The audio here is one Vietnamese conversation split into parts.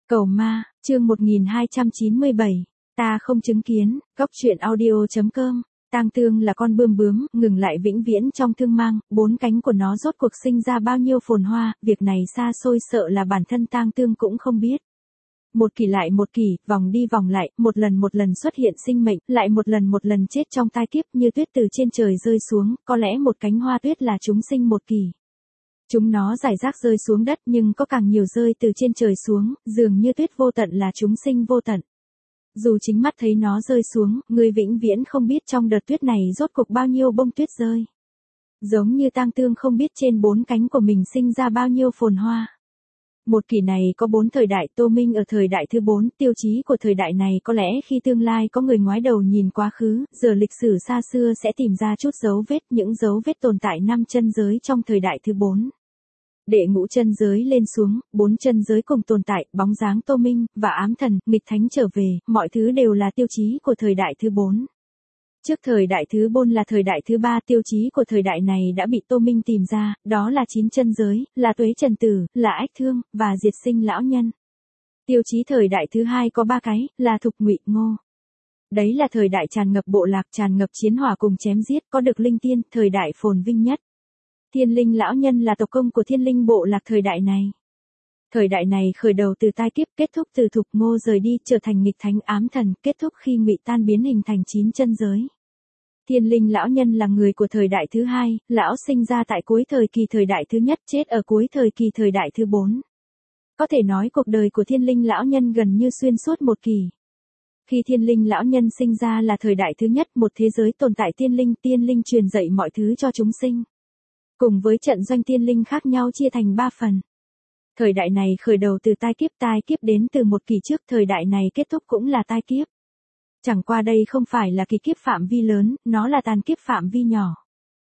Cầu ma, chương 1297. Ta không chứng kiến, góc truyện audio.com. Tang Tương là con bươm bướm, ngừng lại vĩnh viễn trong thương mang, bốn cánh của nó rốt cuộc sinh ra bao nhiêu phồn hoa, việc này xa xôi sợ là bản thân Tang Tương cũng không biết. Một kỳ lại một kỳ, vòng đi vòng lại, một lần xuất hiện sinh mệnh, lại một lần chết trong tai kiếp như tuyết từ trên trời rơi xuống, có lẽ một cánh hoa tuyết là chúng sinh một kỳ. Chúng nó rải rác rơi xuống đất nhưng có càng nhiều rơi từ trên trời xuống, dường như tuyết vô tận là chúng sinh vô tận. Dù chính mắt thấy nó rơi xuống, người vĩnh viễn không biết trong đợt tuyết này rốt cuộc bao nhiêu bông tuyết rơi. Giống như Tang Tương không biết trên bốn cánh của mình sinh ra bao nhiêu phồn hoa. Một kỳ này có 4 thời đại, Tô Minh ở thời đại thứ 4, tiêu chí của thời đại này có lẽ khi tương lai có người ngoái đầu nhìn quá khứ, giờ lịch sử xa xưa sẽ tìm ra chút dấu vết, những dấu vết tồn tại 5 chân giới trong thời đại thứ 4. Đệ ngũ chân giới lên xuống, 4 chân giới cùng tồn tại, bóng dáng Tô Minh, và ám thần, nghịch thánh trở về, mọi thứ đều là tiêu chí của thời đại thứ 4. Trước thời đại thứ 4 là thời đại thứ 3, tiêu chí của thời đại này đã bị Tô Minh tìm ra, đó là 9 chân giới, là tuế trần tử, là ách thương, và diệt sinh lão nhân. Tiêu chí thời đại thứ 2 có 3 cái, là thục ngụy ngô. Đấy là thời đại tràn ngập bộ lạc, tràn ngập chiến hỏa cùng chém giết, có được linh tiên, thời đại phồn vinh nhất. Thiên linh lão nhân là tộc công của thiên linh bộ lạc thời đại này. Thời đại này khởi đầu từ tai kiếp, kết thúc từ thục ngô rời đi, trở thành nghịch thánh ám thần, kết thúc khi ngụy tan biến hình thành 9 chân giới. Thiên linh lão nhân là người của thời đại thứ 2, lão sinh ra tại cuối thời kỳ thời đại thứ nhất, chết ở cuối thời kỳ thời đại thứ 4. Có thể nói cuộc đời của thiên linh lão nhân gần như xuyên suốt một kỳ. Khi thiên linh lão nhân sinh ra là thời đại thứ nhất, một thế giới tồn tại tiên linh truyền dạy mọi thứ cho chúng sinh. Cùng với trận doanh tiên linh khác nhau chia thành 3 phần. Thời đại này khởi đầu từ tai kiếp đến từ một kỳ trước, thời đại này kết thúc cũng là tai kiếp. Chẳng qua đây không phải là kỳ kiếp phạm vi lớn, nó là tàn kiếp phạm vi nhỏ.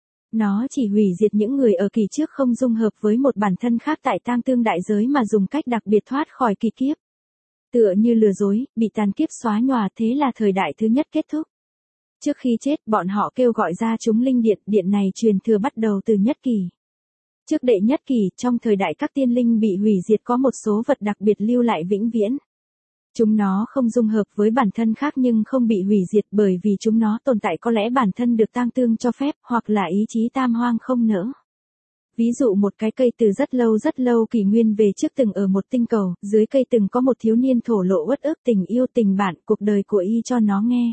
Nó chỉ hủy diệt những người ở kỳ trước không dung hợp với một bản thân khác tại Tang Tương đại giới mà dùng cách đặc biệt thoát khỏi kỳ kiếp. Tựa như lừa dối, bị tàn kiếp xóa nhòa, thế là thời đại thứ nhất kết thúc. Trước khi chết, bọn họ kêu gọi ra chúng linh điện này truyền thừa bắt đầu từ nhất kỳ. Trước đệ nhất kỳ, trong thời đại các tiên linh bị hủy diệt có một số vật đặc biệt lưu lại vĩnh viễn. Chúng nó không dung hợp với bản thân khác nhưng không bị hủy diệt bởi vì chúng nó tồn tại có lẽ bản thân được Tang Tương cho phép, hoặc là ý chí tam hoang không nỡ. Ví dụ một cái cây từ rất lâu kỷ nguyên về trước từng ở một tinh cầu, dưới cây từng có một thiếu niên thổ lộ uất ức tình yêu tình bạn, cuộc đời của y cho nó nghe.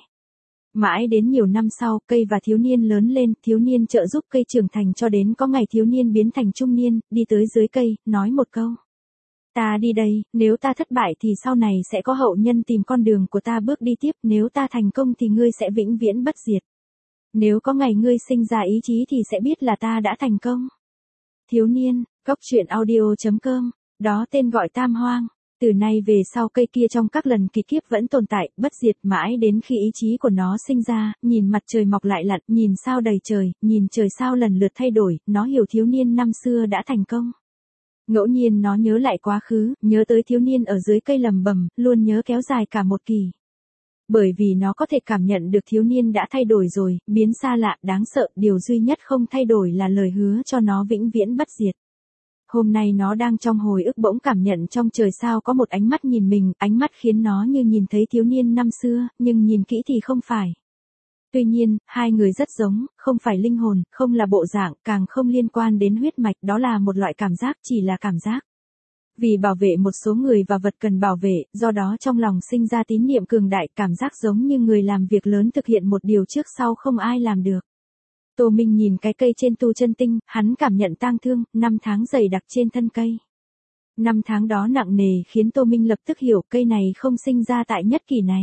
Mãi đến nhiều năm sau, cây và thiếu niên lớn lên, thiếu niên trợ giúp cây trưởng thành cho đến có ngày thiếu niên biến thành trung niên, đi tới dưới cây, nói một câu. Ta đi đây, nếu ta thất bại thì sau này sẽ có hậu nhân tìm con đường của ta bước đi tiếp, nếu ta thành công thì ngươi sẽ vĩnh viễn bất diệt. Nếu có ngày ngươi sinh ra ý chí thì sẽ biết là ta đã thành công. Thiếu niên, góc truyện audio.com, đó tên gọi tam hoang. Từ nay về sau cây kia trong các lần kỳ kiếp vẫn tồn tại, bất diệt mãi đến khi ý chí của nó sinh ra, nhìn mặt trời mọc lại lặn, nhìn sao đầy trời, nhìn trời sao lần lượt thay đổi, nó hiểu thiếu niên năm xưa đã thành công. Ngẫu nhiên nó nhớ lại quá khứ, nhớ tới thiếu niên ở dưới cây lầm bầm, luôn nhớ kéo dài cả một kỳ. Bởi vì nó có thể cảm nhận được thiếu niên đã thay đổi rồi, biến xa lạ, đáng sợ, điều duy nhất không thay đổi là lời hứa cho nó vĩnh viễn bất diệt. Hôm nay nó đang trong hồi ức bỗng cảm nhận trong trời sao có một ánh mắt nhìn mình, ánh mắt khiến nó như nhìn thấy thiếu niên năm xưa, nhưng nhìn kỹ thì không phải. Tuy nhiên, hai người rất giống, không phải linh hồn, không là bộ dạng, càng không liên quan đến huyết mạch, đó là một loại cảm giác, chỉ là cảm giác. Vì bảo vệ một số người và vật cần bảo vệ, do đó trong lòng sinh ra tín niệm cường đại, cảm giác giống như người làm việc lớn thực hiện một điều trước sau không ai làm được. Tô Minh nhìn cái cây trên tu chân tinh, hắn cảm nhận tang thương, 5 tháng dày đặc trên thân cây. 5 tháng đó nặng nề khiến Tô Minh lập tức hiểu cây này không sinh ra tại nhất kỳ này.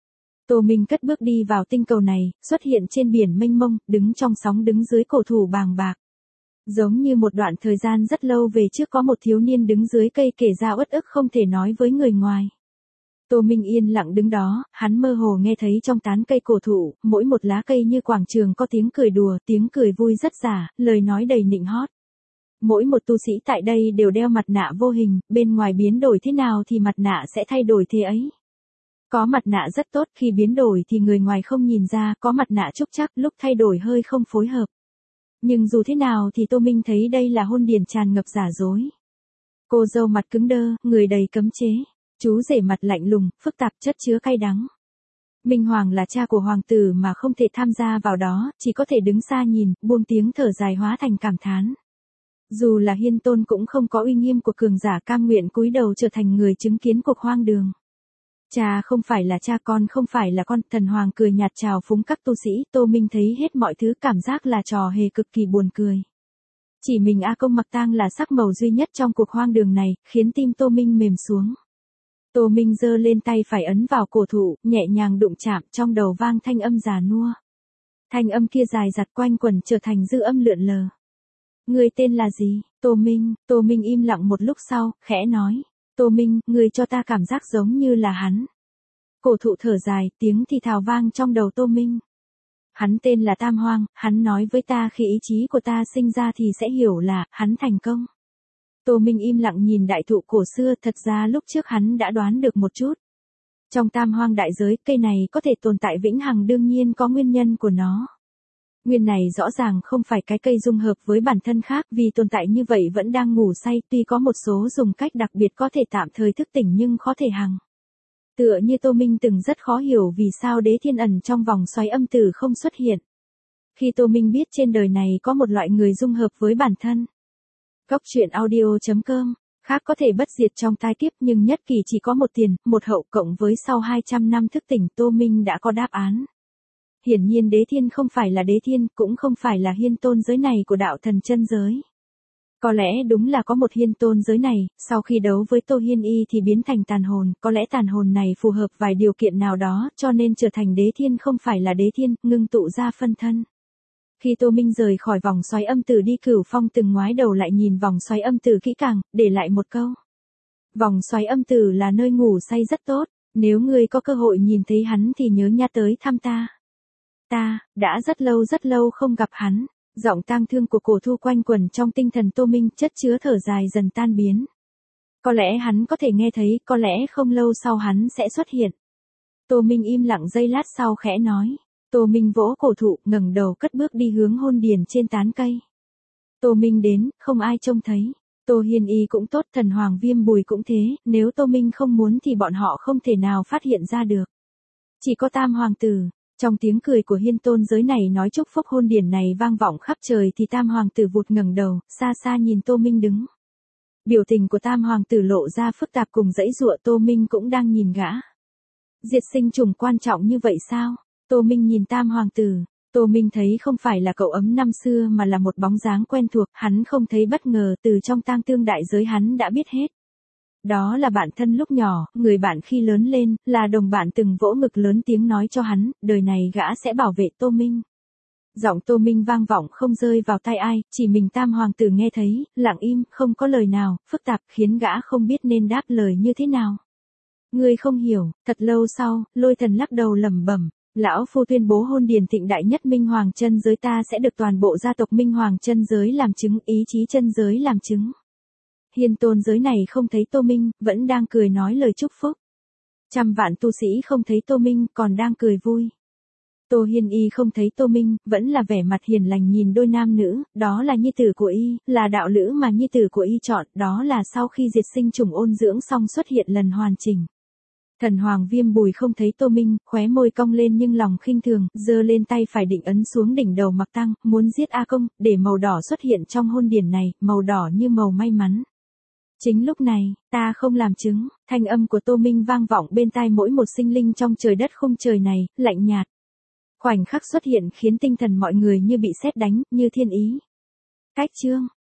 Tô Minh cất bước đi vào tinh cầu này, xuất hiện trên biển mênh mông, đứng trong sóng đứng dưới cổ thụ bàng bạc. Giống như một đoạn thời gian rất lâu về trước có một thiếu niên đứng dưới cây kể ra uất ức không thể nói với người ngoài. Tô Minh yên lặng đứng đó, hắn mơ hồ nghe thấy trong tán cây cổ thụ, mỗi một lá cây như quảng trường có tiếng cười đùa, tiếng cười vui rất giả, lời nói đầy nịnh hót. Mỗi một tu sĩ tại đây đều đeo mặt nạ vô hình, bên ngoài biến đổi thế nào thì mặt nạ sẽ thay đổi thế ấy. Có mặt nạ rất tốt, khi biến đổi thì người ngoài không nhìn ra, có mặt nạ trúc trắc, lúc thay đổi hơi không phối hợp. Nhưng dù thế nào thì Tô Minh thấy đây là hôn điển tràn ngập giả dối. Cô dâu mặt cứng đơ, người đầy cấm chế. Chú rể mặt lạnh lùng, phức tạp chất chứa cay đắng. Minh Hoàng là cha của hoàng tử mà không thể tham gia vào đó, chỉ có thể đứng xa nhìn, buông tiếng thở dài hóa thành cảm thán. Dù là Hiên Tôn cũng không có uy nghiêm của cường giả, cam nguyện cúi đầu trở thành người chứng kiến cuộc hoang đường. Cha không phải là cha, con không phải là con. Thần Hoàng cười nhạt chào phúng các tu sĩ. Tô Minh thấy hết mọi thứ, cảm giác là trò hề cực kỳ buồn cười. Chỉ mình A Công mặc tang là sắc màu duy nhất trong cuộc hoang đường này, khiến tim Tô Minh mềm xuống. Tô Minh giơ lên tay phải ấn vào cổ thụ, nhẹ nhàng đụng chạm, trong đầu vang thanh âm già nua. Thanh âm kia dài dặt quanh quẩn trở thành dư âm lượn lờ. Người tên là gì? Tô Minh im lặng một lúc sau, khẽ nói. Tô Minh, người cho ta cảm giác giống như là hắn. Cổ thụ thở dài, tiếng thì thào vang trong đầu Tô Minh. Hắn tên là Tam Hoang, hắn nói với ta khi ý chí của ta sinh ra thì sẽ hiểu là, hắn thành công. Tô Minh im lặng nhìn đại thụ cổ xưa, thật ra lúc trước hắn đã đoán được một chút. Trong Tam Hoang đại giới, cây này có thể tồn tại vĩnh hằng đương nhiên có nguyên nhân của nó. Nguyên này rõ ràng không phải cái cây dung hợp với bản thân khác, vì tồn tại như vậy vẫn đang ngủ say, tuy có một số dùng cách đặc biệt có thể tạm thời thức tỉnh nhưng khó thể hằng. Tựa như Tô Minh từng rất khó hiểu vì sao Đế Thiên ẩn trong vòng xoáy âm tử không xuất hiện. Khi Tô Minh biết trên đời này có một loại người dung hợp với bản thân. Góc truyện audio.com, khác có thể bất diệt trong tai kiếp nhưng nhất kỳ chỉ có một tiền, một hậu, cộng với sau 200 năm thức tỉnh, Tô Minh đã có đáp án. Hiển nhiên Đế Thiên không phải là Đế Thiên, cũng không phải là Hiên Tôn giới này của đạo thần chân giới. Có lẽ đúng là có một Hiên Tôn giới này, sau khi đấu với Tô Hiên Y thì biến thành tàn hồn, có lẽ tàn hồn này phù hợp vài điều kiện nào đó, cho nên trở thành Đế Thiên không phải là Đế Thiên, ngưng tụ ra phân thân. Khi Tô Minh rời khỏi vòng xoáy âm tử đi Cửu Phong từng ngoái đầu lại nhìn vòng xoáy âm tử kỹ càng, để lại một câu. Vòng xoáy âm tử là nơi ngủ say rất tốt, nếu ngươi có cơ hội nhìn thấy hắn thì nhớ nha tới thăm ta. Ta, đã rất lâu không gặp hắn. Giọng tang thương của cổ thu quanh quẩn trong tinh thần Tô Minh, chất chứa thở dài dần tan biến. Có lẽ hắn có thể nghe thấy, có lẽ không lâu sau hắn sẽ xuất hiện. Tô Minh im lặng giây lát sau khẽ nói. Tô Minh vỗ cổ thụ, ngẩng đầu cất bước đi hướng hôn điền trên tán cây. Tô Minh đến, không ai trông thấy. Tô Hiên Y cũng tốt, Thần Hoàng Viêm Bùi cũng thế, nếu Tô Minh không muốn thì bọn họ không thể nào phát hiện ra được. Chỉ có Tam Hoàng tử. Trong tiếng cười của Hiên Tôn giới này nói chúc phúc hôn điển này vang vọng khắp trời thì Tam Hoàng tử vụt ngẩng đầu, xa xa nhìn Tô Minh đứng. Biểu tình của Tam Hoàng tử lộ ra phức tạp cùng dãy dụa, Tô Minh cũng đang nhìn gã. Diệt sinh trùng quan trọng như vậy sao? Tô Minh nhìn Tam Hoàng tử. Tô Minh thấy không phải là cậu ấm năm xưa mà là một bóng dáng quen thuộc, hắn không thấy bất ngờ, từ trong tang thương đại giới hắn đã biết hết. Đó là bạn thân lúc nhỏ, người bạn khi lớn lên, là đồng bạn từng vỗ ngực lớn tiếng nói cho hắn, đời này gã sẽ bảo vệ Tô Minh. Giọng Tô Minh vang vọng không rơi vào tai ai, chỉ mình Tam Hoàng tử nghe thấy, lặng im, không có lời nào, phức tạp khiến gã không biết nên đáp lời như thế nào. Ngươi không hiểu. Thật lâu sau, Lôi Thần lắc đầu lẩm bẩm. Lão Phu tuyên bố hôn điền thịnh đại nhất Minh Hoàng chân giới ta sẽ được toàn bộ gia tộc Minh Hoàng chân giới làm chứng, ý chí chân giới làm chứng. Hiên Tôn giới này không thấy Tô Minh, vẫn đang cười nói lời chúc phúc. Trăm vạn tu sĩ không thấy Tô Minh, còn đang cười vui. Tô Hiên Y không thấy Tô Minh, vẫn là vẻ mặt hiền lành nhìn đôi nam nữ, đó là nhi tử của y, là đạo lữ mà nhi tử của y chọn, đó là sau khi diệt sinh trùng ôn dưỡng xong xuất hiện lần hoàn chỉnh. Thần Hoàng Viêm Bùi không thấy Tô Minh, khóe môi cong lên nhưng lòng khinh thường, giơ lên tay phải định ấn xuống đỉnh đầu Mặc Tăng, muốn giết A Công, để màu đỏ xuất hiện trong hôn điển này, màu đỏ như màu may mắn. Chính lúc này, ta không làm chứng, thanh âm của Tô Minh vang vọng bên tai mỗi một sinh linh trong trời đất khung trời này, lạnh nhạt. Khoảnh khắc xuất hiện khiến tinh thần mọi người như bị sét đánh, như thiên ý. Cách chương.